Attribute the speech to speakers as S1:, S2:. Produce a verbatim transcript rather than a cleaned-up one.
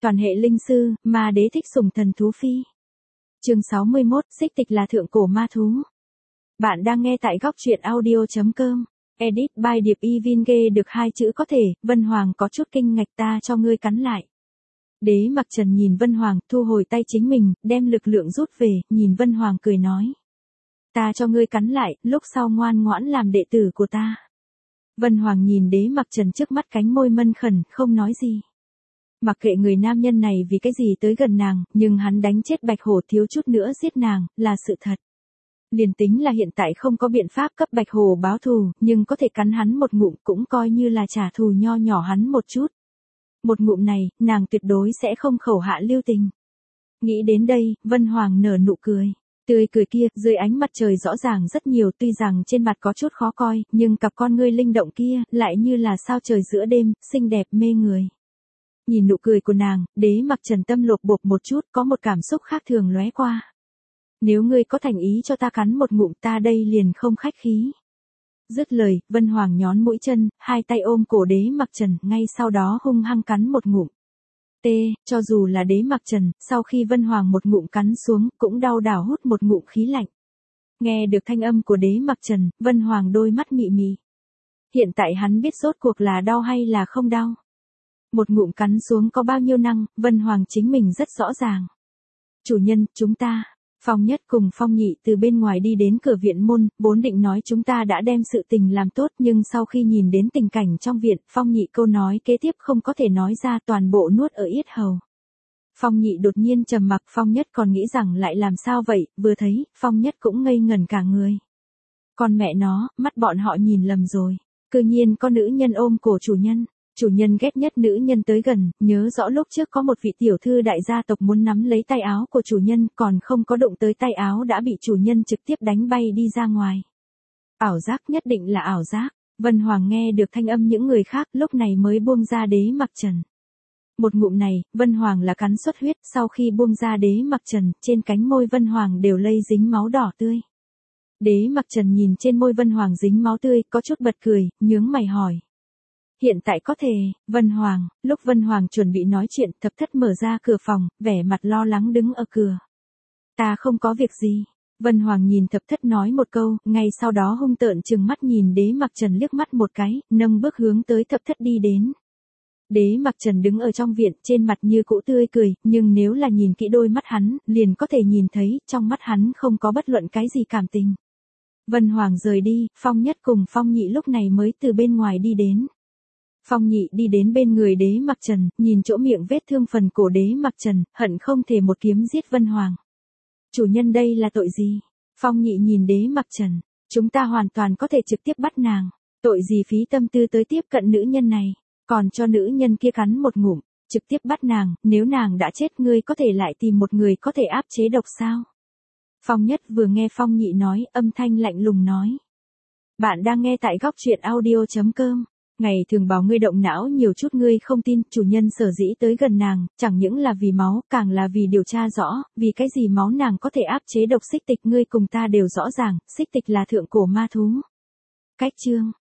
S1: Toàn hệ linh sư, ma đế thích sủng thần thú phi. Chương sáu mươi mốt, xích tịch là thượng cổ ma thú. Bạn đang nghe tại góc truyện audio chấm com. Edit by Điệp Y Vin ghê được hai chữ có thể, Vân Hoàng có chút kinh ngạc ta cho ngươi cắn lại. Đế Mặc Trần nhìn Vân Hoàng, thu hồi tay chính mình, đem lực lượng rút về, nhìn Vân Hoàng cười nói. Ta cho ngươi cắn lại, lúc sau ngoan ngoãn làm đệ tử của ta. Vân Hoàng nhìn Đế Mặc Trần trước mắt cánh môi mân khẩn, không nói gì. Mặc kệ người nam nhân này vì cái gì tới gần nàng, nhưng hắn đánh chết Bạch Hổ thiếu chút nữa giết nàng, là sự thật. Liền tính là hiện tại không có biện pháp cấp Bạch Hổ báo thù, nhưng có thể cắn hắn một ngụm cũng coi như là trả thù nho nhỏ hắn một chút. Một ngụm này, nàng tuyệt đối sẽ không khẩu hạ lưu tình. Nghĩ đến đây, Vân Hoàng nở nụ cười. Tươi cười kia, dưới ánh mặt trời rõ ràng rất nhiều, tuy rằng trên mặt có chút khó coi, nhưng cặp con ngươi linh động kia, lại như là sao trời giữa đêm, xinh đẹp mê người. Nhìn nụ cười của nàng, Đế Mặc Trần tâm lột bột một chút, có một cảm xúc khác thường lóe qua. Nếu ngươi có thành ý cho ta cắn một ngụm ta đây liền không khách khí. Dứt lời, Vân Hoàng nhón mũi chân, hai tay ôm cổ Đế Mặc Trần, ngay sau đó hung hăng cắn một ngụm. T, cho dù là Đế Mặc Trần, sau khi Vân Hoàng một ngụm cắn xuống, cũng đau đảo hút một ngụm khí lạnh. Nghe được thanh âm của Đế Mặc Trần, Vân Hoàng đôi mắt mị mị. Hiện tại hắn biết rốt cuộc là đau hay là không đau. Một ngụm cắn xuống có bao nhiêu năng, Vân Hoàng chính mình rất rõ ràng. Chủ nhân, chúng ta, Phong Nhất cùng Phong Nhị từ bên ngoài đi đến cửa viện môn, vốn định nói chúng ta đã đem sự tình làm tốt, nhưng sau khi nhìn đến tình cảnh trong viện, Phong Nhị câu nói kế tiếp không có thể nói ra, toàn bộ nuốt ở yết hầu. Phong Nhị đột nhiên trầm mặc, Phong Nhất còn nghĩ rằng lại làm sao vậy, vừa thấy, Phong Nhất cũng ngây ngẩn cả người. Còn mẹ nó, mắt bọn họ nhìn lầm rồi, cư nhiên có nữ nhân ôm cổ chủ nhân. Chủ nhân ghét nhất nữ nhân tới gần, nhớ rõ lúc trước có một vị tiểu thư đại gia tộc muốn nắm lấy tay áo của chủ nhân, còn không có đụng tới tay áo đã bị chủ nhân trực tiếp đánh bay đi ra ngoài. Ảo giác, nhất định là ảo giác. Vân Hoàng nghe được thanh âm những người khác, lúc này mới buông ra Đế Mặc Trần. Một ngụm này, Vân Hoàng là cắn xuất huyết, sau khi buông ra Đế Mặc Trần, trên cánh môi Vân Hoàng đều lây dính máu đỏ tươi. Đế Mặc Trần nhìn trên môi Vân Hoàng dính máu tươi, có chút bật cười, nhướng mày hỏi. Hiện tại có thể, Vân Hoàng, lúc Vân Hoàng chuẩn bị nói chuyện, Thập Thất mở ra cửa phòng, vẻ mặt lo lắng đứng ở cửa. Ta không có việc gì. Vân Hoàng nhìn Thập Thất nói một câu, ngay sau đó hung tợn trừng mắt nhìn Đế Mặc Trần liếc mắt một cái, nâng bước hướng tới Thập Thất đi đến. Đế Mặc Trần đứng ở trong viện, trên mặt như cũ tươi cười, nhưng nếu là nhìn kỹ đôi mắt hắn, liền có thể nhìn thấy, trong mắt hắn không có bất luận cái gì cảm tình. Vân Hoàng rời đi, Phong Nhất cùng Phong Nhị lúc này mới từ bên ngoài đi đến. Phong Nhị đi đến bên người Đế Mặc Trần, nhìn chỗ miệng vết thương phần cổ Đế Mặc Trần, hận không thể một kiếm giết Vân Hoàng. Chủ nhân đây là tội gì? Phong Nhị nhìn Đế Mặc Trần, chúng ta hoàn toàn có thể trực tiếp bắt nàng, tội gì phí tâm tư tới tiếp cận nữ nhân này, còn cho nữ nhân kia cắn một ngụm, trực tiếp bắt nàng, nếu nàng đã chết ngươi có thể lại tìm một người có thể áp chế độc sao? Phong Nhất vừa nghe Phong Nhị nói, âm thanh lạnh lùng nói. Bạn đang nghe tại góc truyện audio chấm com. Ngày thường bảo ngươi động não nhiều chút ngươi không tin, chủ nhân sở dĩ tới gần nàng, chẳng những là vì máu, càng là vì điều tra rõ, vì cái gì máu nàng có thể áp chế độc xích tịch, ngươi cùng ta đều rõ ràng, xích tịch là thượng cổ ma thú. Cách chương,